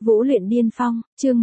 Vũ luyện điên phong, chương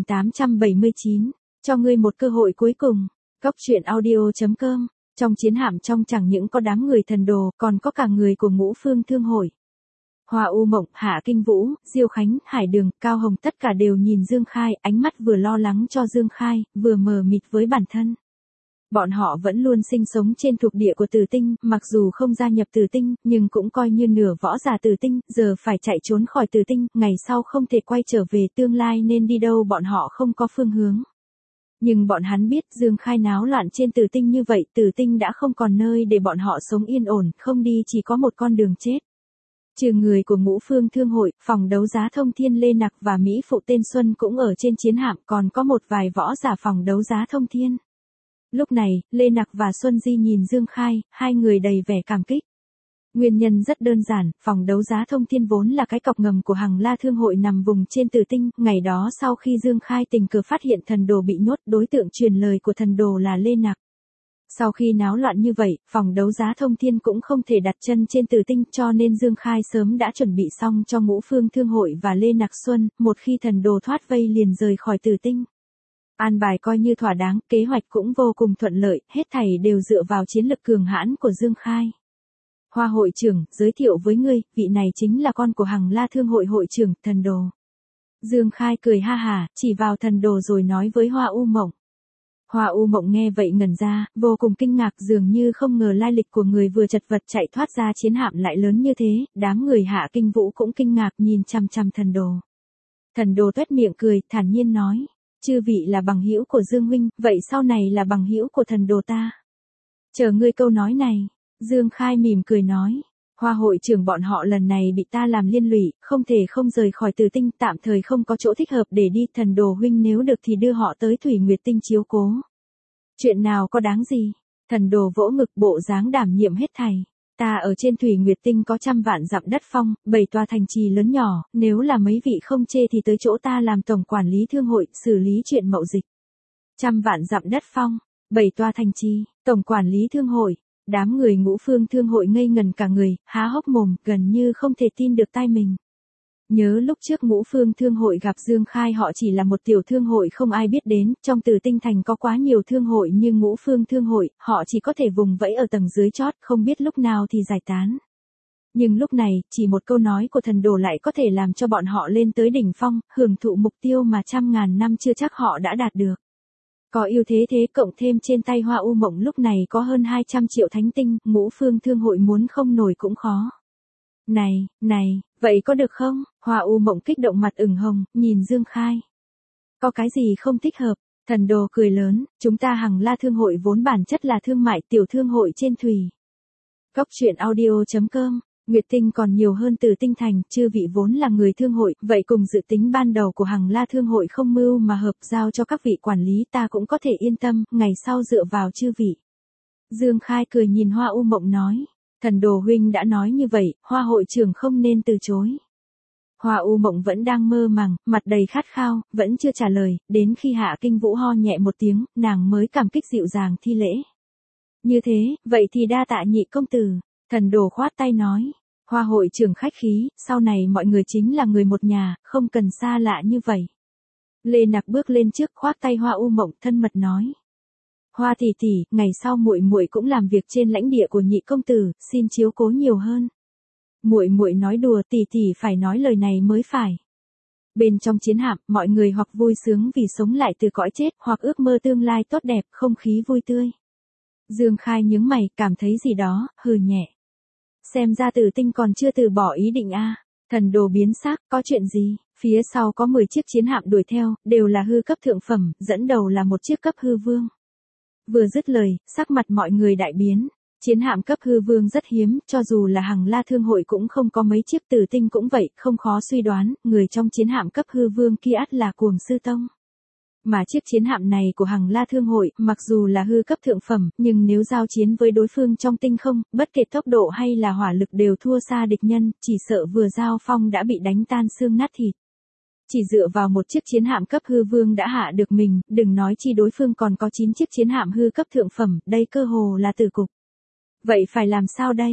1879, cho ngươi một cơ hội cuối cùng. Cốc truyện audio.com. Trong chiến hạm trong chẳng những có đám người thần đồ, còn có cả người của Ngũ Phương Thương Hội. Hoa U Mộng, Hạ Kinh Vũ, Diêu Khánh, Hải Đường, Cao Hồng tất cả đều nhìn Dương Khai, ánh mắt vừa lo lắng cho Dương Khai, vừa mờ mịt với bản thân. Bọn họ vẫn luôn sinh sống trên thuộc địa của Tử Tinh, mặc dù không gia nhập Tử Tinh, nhưng cũng coi như nửa võ giả Tử Tinh, giờ phải chạy trốn khỏi Tử Tinh, ngày sau không thể quay trở về, tương lai nên đi đâu bọn họ không có phương hướng. Nhưng bọn hắn biết Dương Khai náo loạn trên Tử Tinh như vậy, Tử Tinh đã không còn nơi để bọn họ sống yên ổn, không đi chỉ có một con đường chết. Trừ người của Ngũ Phương Thương Hội, phòng đấu giá Thông Thiên Lê Nặc và Mỹ Phụ tên Xuân cũng ở trên chiến hạm, còn có một vài võ giả phòng đấu giá Thông Thiên. Lúc này, Lê Nặc và Xuân Di nhìn Dương Khai, hai người đầy vẻ cảm kích. Nguyên nhân rất đơn giản, phòng đấu giá Thông Thiên vốn là cái cọc ngầm của Hằng La Thương Hội nằm vùng trên Tử Tinh, ngày đó sau khi Dương Khai tình cờ phát hiện thần đồ bị nhốt, đối tượng truyền lời của thần đồ là Lê Nặc. Sau khi náo loạn như vậy, phòng đấu giá Thông Thiên cũng không thể đặt chân trên Tử Tinh, cho nên Dương Khai sớm đã chuẩn bị xong cho Ngũ Phương Thương Hội và Lê Nặc Xuân, một khi thần đồ thoát vây liền rời khỏi Tử Tinh. An bài coi như thỏa đáng, kế hoạch cũng vô cùng thuận lợi, hết thảy đều dựa vào chiến lực cường hãn của Dương Khai. Hoa hội trưởng, giới thiệu với ngươi, vị này chính là con của Hằng La Thương Hội hội trưởng, thần đồ. Dương Khai cười ha hả, chỉ vào thần đồ rồi nói với Hoa U Mộng. Hoa U Mộng nghe vậy ngẩn ra, vô cùng kinh ngạc, dường như không ngờ lai lịch của người vừa chật vật chạy thoát ra chiến hạm lại lớn như thế, đám người Hạ Kinh Vũ cũng kinh ngạc nhìn chằm chằm thần đồ. Thần đồ tuét miệng cười, thản nhiên nói. Chư vị là bằng hữu của Dương huynh, vậy sau này là bằng hữu của thần đồ ta. Chờ ngươi câu nói này, Dương Khai mỉm cười nói, Hoa hội trưởng bọn họ lần này bị ta làm liên lụy, không thể không rời khỏi Tử Tinh, tạm thời không có chỗ thích hợp để đi, thần đồ huynh nếu được thì đưa họ tới Thủy Nguyệt Tinh chiếu cố. Chuyện nào có đáng gì? Thần đồ vỗ ngực, bộ dáng đảm nhiệm hết thảy. Ta ở trên Thủy Nguyệt Tinh có 100 vạn dặm đất phong, 7 tòa thành trì lớn nhỏ, nếu là mấy vị không chê thì tới chỗ ta làm tổng quản lý thương hội, xử lý chuyện mậu dịch. 100 vạn dặm đất phong, 7 tòa thành trì, tổng quản lý thương hội. Đám người Ngũ Phương Thương Hội ngây ngần cả người, há hốc mồm, gần như không thể tin được tai mình. Nhớ lúc trước Ngũ Phương Thương Hội gặp Dương Khai họ chỉ là một tiểu thương hội không ai biết đến, trong Tử Tinh Thành có quá nhiều thương hội như Ngũ Phương Thương Hội, họ chỉ có thể vùng vẫy ở tầng dưới chót, không biết lúc nào thì giải tán. Nhưng lúc này, chỉ một câu nói của thần đồ lại có thể làm cho bọn họ lên tới đỉnh phong, hưởng thụ mục tiêu mà 100.000 năm chưa chắc họ đã đạt được. Có ưu thế thế cộng thêm trên tay Hoa U Mộng lúc này có hơn 200 triệu thánh tinh, Ngũ Phương Thương Hội muốn không nổi cũng khó. Này, vậy có được không? Hoa U Mộng kích động mặt ửng hồng, nhìn Dương Khai. Có cái gì không thích hợp? Thần đồ cười lớn, chúng ta Hằng La Thương Hội vốn bản chất là thương mại tiểu thương hội trên thủy. Cốc truyện audio.com. Nguyệt Tinh còn nhiều hơn Tử Tinh Thành, chư vị vốn là người thương hội, vậy cùng dự tính ban đầu của Hằng La Thương Hội không mưu mà hợp, giao cho các vị quản lý ta cũng có thể yên tâm, ngày sau dựa vào chư vị. Dương Khai cười nhìn Hoa U Mộng nói, thần đồ huynh đã nói như vậy, Hoa hội trưởng không nên từ chối. Hoa U Mộng vẫn đang mơ màng, mặt đầy khát khao, vẫn chưa trả lời, đến khi Hạ Kinh Vũ ho nhẹ một tiếng, nàng mới cảm kích dịu dàng thi lễ. Như thế, vậy thì đa tạ nhị công tử. Thần đồ khoát tay nói, Hoa hội trưởng khách khí, sau này mọi người chính là người một nhà, không cần xa lạ như vậy. Lê Nặc bước lên trước khoác tay Hoa U Mộng thân mật nói. Hoa tỷ tỷ, ngày sau muội muội cũng làm việc trên lãnh địa của nhị công tử, xin chiếu cố nhiều hơn. Muội muội nói đùa, tỷ tỷ phải nói lời này mới phải. Bên trong chiến hạm, mọi người hoặc vui sướng vì sống lại từ cõi chết, hoặc ước mơ tương lai tốt đẹp, không khí vui tươi. Dương Khai nhướng mày, cảm thấy gì đó, hừ nhẹ. Xem ra Tử Tinh còn chưa từ bỏ ý định a. Thần đồ biến sắc, có chuyện gì? Phía sau có 10 chiếc chiến hạm đuổi theo, đều là hư cấp thượng phẩm, dẫn đầu là một chiếc cấp hư vương. Vừa dứt lời, sắc mặt mọi người đại biến. Chiến hạm cấp hư vương rất hiếm, cho dù là Hằng La Thương Hội cũng không có mấy chiếc, Tử Tinh cũng vậy, không khó suy đoán, người trong chiến hạm cấp hư vương kia ắt là Cuồng Sư Tông. Mà chiếc chiến hạm này của Hằng La Thương Hội, mặc dù là hư cấp thượng phẩm, nhưng nếu giao chiến với đối phương trong tinh không, bất kể tốc độ hay là hỏa lực đều thua xa địch nhân, chỉ sợ vừa giao phong đã bị đánh tan xương nát thịt. Chỉ dựa vào một chiếc chiến hạm cấp hư vương đã hạ được mình, đừng nói chi đối phương còn có 9 chiếc chiến hạm hư cấp thượng phẩm, đây cơ hồ là tử cục. Vậy phải làm sao đây?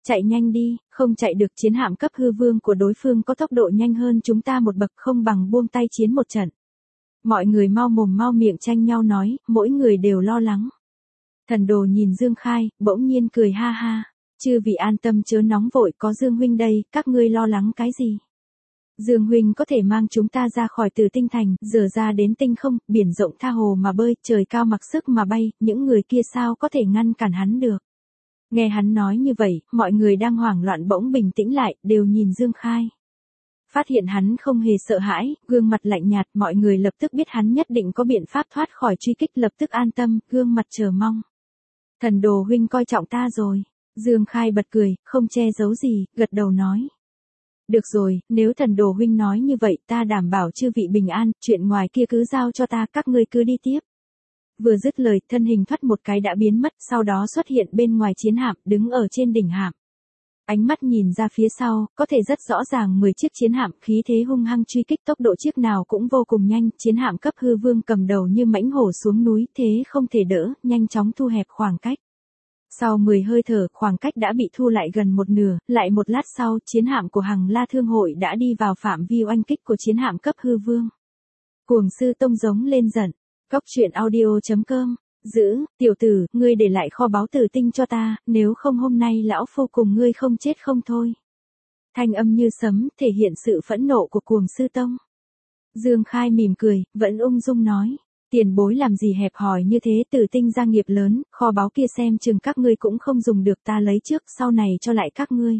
Chạy nhanh đi, không chạy được, chiến hạm cấp hư vương của đối phương có tốc độ nhanh hơn chúng ta một bậc, không bằng buông tay chiến một trận. Mọi người mau mồm mau miệng tranh nhau nói, mỗi người đều lo lắng. Thần đồ nhìn Dương Khai, bỗng nhiên cười ha ha. Chư vị an tâm chớ nóng vội, có Dương huynh đây, các ngươi lo lắng cái gì? Dương huynh có thể mang chúng ta ra khỏi Tử Tinh thành, dở ra đến tinh không, biển rộng tha hồ mà bơi, trời cao mặc sức mà bay, những người kia sao có thể ngăn cản hắn được? Nghe hắn nói như vậy, mọi người đang hoảng loạn bỗng bình tĩnh lại, đều nhìn Dương Khai. Phát hiện hắn không hề sợ hãi, gương mặt lạnh nhạt, mọi người lập tức biết hắn nhất định có biện pháp thoát khỏi truy kích, lập tức an tâm, gương mặt chờ mong. Thần đồ huynh coi trọng ta rồi. Dương Khai bật cười, không che giấu gì, gật đầu nói. Được rồi, nếu thần đồ huynh nói như vậy, ta đảm bảo chư vị bình an, chuyện ngoài kia cứ giao cho ta, các ngươi cứ đi tiếp. Vừa dứt lời, thân hình thoát một cái đã biến mất, sau đó xuất hiện bên ngoài chiến hạm, đứng ở trên đỉnh hạm. Ánh mắt nhìn ra phía sau, có thể rất rõ ràng 10 chiếc chiến hạm, khí thế hung hăng truy kích, tốc độ chiếc nào cũng vô cùng nhanh, chiến hạm cấp hư vương cầm đầu như mãnh hổ xuống núi, thế không thể đỡ, nhanh chóng thu hẹp khoảng cách. Sau 10 hơi thở, khoảng cách đã bị thu lại gần một nửa, lại một lát sau, chiến hạm của Hằng La Thương hội đã đi vào phạm vi oanh kích của chiến hạm cấp hư vương. Cuồng sư tông giống lên giận. Cóc truyện audio.com. Giữ, tiểu tử, ngươi để lại kho báu Tử Tinh cho ta, nếu không hôm nay lão phu cùng ngươi không chết không thôi. Thanh âm như sấm, thể hiện sự phẫn nộ của cuồng sư tông. Dương Khai mỉm cười, vẫn ung dung nói. Tiền bối làm gì hẹp hòi như thế, Tử Tinh gia nghiệp lớn, kho báu kia xem chừng các ngươi cũng không dùng được, ta lấy trước, sau này cho lại các ngươi.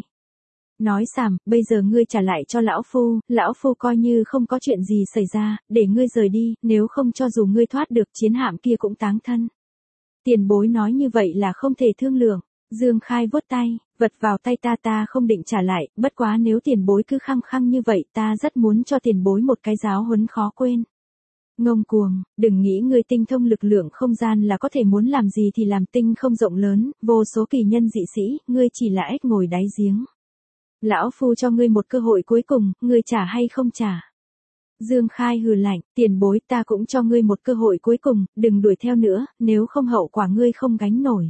Nói sàm, bây giờ ngươi trả lại cho lão phu coi như không có chuyện gì xảy ra, để ngươi rời đi, nếu không cho dù ngươi thoát được chiến hạm kia cũng táng thân. Tiền bối nói như vậy là không thể thương lượng. Dương Khai vuốt tay, vật vào tay ta không định trả lại, bất quá nếu tiền bối cứ khăng khăng như vậy, ta rất muốn cho tiền bối một cái giáo huấn khó quên. Ngông cuồng, đừng nghĩ ngươi tinh thông lực lượng không gian là có thể muốn làm gì thì làm, tinh không rộng lớn, vô số kỳ nhân dị sĩ, ngươi chỉ là ếch ngồi đáy giếng. Lão phu cho ngươi một cơ hội cuối cùng, ngươi trả hay không trả? Dương Khai hừ lạnh, tiền bối, ta cũng cho ngươi một cơ hội cuối cùng, đừng đuổi theo nữa, nếu không hậu quả ngươi không gánh nổi.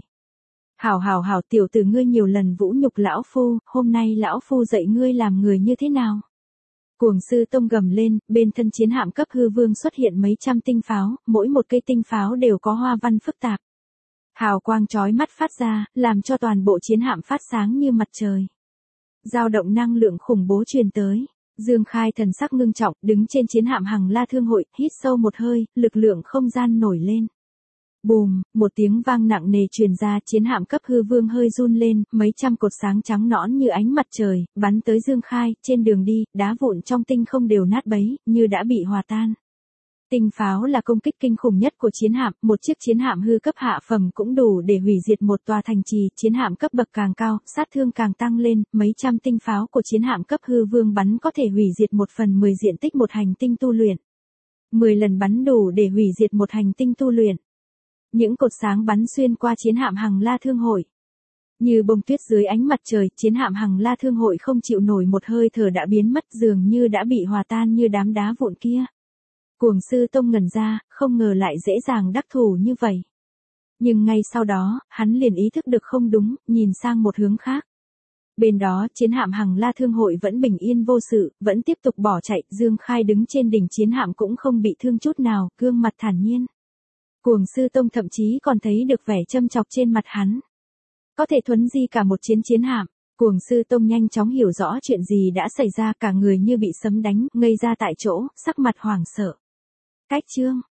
Hảo tiểu tử, ngươi nhiều lần vũ nhục lão phu, hôm nay lão phu dạy ngươi làm người như thế nào? Cuồng sư tông gầm lên, bên thân chiến hạm cấp hư vương xuất hiện mấy trăm tinh pháo, mỗi một cây tinh pháo đều có hoa văn phức tạp. Hào quang chói mắt phát ra, làm cho toàn bộ chiến hạm phát sáng như mặt trời. Dao động năng lượng khủng bố truyền tới. Dương Khai thần sắc ngưng trọng, đứng trên chiến hạm Hằng La Thương hội, hít sâu một hơi, lực lượng không gian nổi lên. Bùm, một tiếng vang nặng nề truyền ra, chiến hạm cấp hư vương hơi run lên, mấy trăm cột sáng trắng nõn như ánh mặt trời, bắn tới Dương Khai, trên đường đi, đá vụn trong tinh không đều nát bấy, như đã bị hòa tan. Tinh pháo là công kích kinh khủng nhất của chiến hạm, một chiếc chiến hạm hư cấp hạ phẩm cũng đủ để hủy diệt một tòa thành trì, chiến hạm cấp bậc càng cao, sát thương càng tăng lên, mấy trăm tinh pháo của chiến hạm cấp hư vương bắn có thể hủy diệt 1/10 diện tích một hành tinh tu luyện. 10 lần bắn đủ để hủy diệt một hành tinh tu luyện. Những cột sáng bắn xuyên qua chiến hạm Hằng La Thương hội. Như bông tuyết dưới ánh mặt trời, chiến hạm Hằng La Thương hội không chịu nổi một hơi thở đã biến mất, dường như đã bị hòa tan như đám đá vụn kia. Cuồng sư tông ngẩn ra, không ngờ lại dễ dàng đắc thủ như vậy. Nhưng ngay sau đó, hắn liền ý thức được không đúng, nhìn sang một hướng khác. Bên đó, chiến hạm Hằng La Thương hội vẫn bình yên vô sự, vẫn tiếp tục bỏ chạy, Dương Khai đứng trên đỉnh chiến hạm cũng không bị thương chút nào, gương mặt thản nhiên. Cuồng sư tông thậm chí còn thấy được vẻ châm chọc trên mặt hắn. Có thể thuấn di cả một chiến hạm. Cuồng sư tông nhanh chóng hiểu rõ chuyện gì đã xảy ra, cả người như bị sấm đánh, ngây ra tại chỗ, sắc mặt hoảng sợ. Cách chương